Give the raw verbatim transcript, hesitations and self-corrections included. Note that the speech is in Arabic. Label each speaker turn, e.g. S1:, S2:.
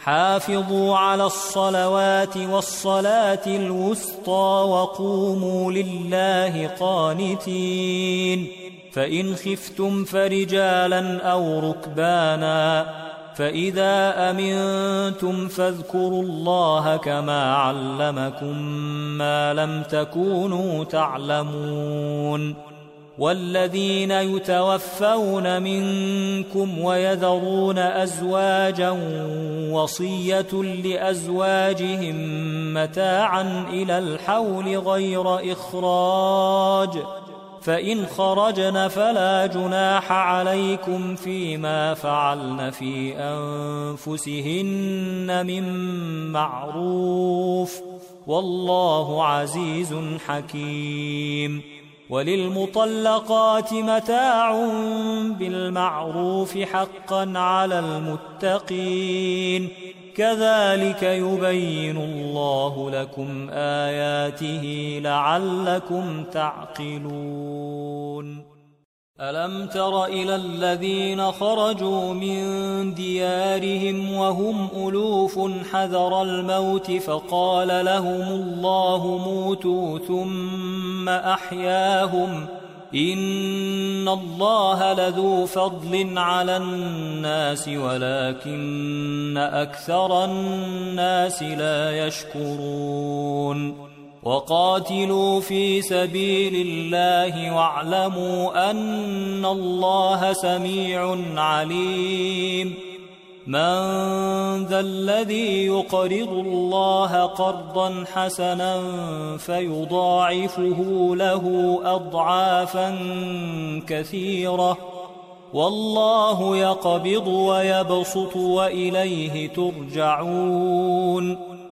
S1: حافظوا على الصلوات والصلاة الوسطى وقوموا لله قانتين. فإن خفتم فرجالا أو ركبانا فإذا أمنتم فاذكروا الله كما علمكم ما لم تكونوا تعلمون. والذين يتوفون منكم ويذرون أزواجا وصية لأزواجهم متاعا إلى الحول غير إخراج فإن خرجن فلا جناح عليكم فيما فعلن في أنفسهن من معروف والله عزيز حكيم. وللمطلقات متاع بالمعروف حقا على المتقين كذلك يبين الله لكم آياته لعلكم تعقلون. ألم تر إلى الذين خرجوا من ديارهم وهم ألوف حذر الموت فقال لهم الله موتوا ثم أحياهم إن الله لذو فضل على الناس ولكن أكثر الناس لا يشكرون. وقاتلوا في سبيل الله واعلموا أن الله سميع عليم. من ذا الذي يقرض الله قرضا حسنا فيضاعفه له أضعافا كثيرة والله يقبض ويبسط وإليه ترجعون.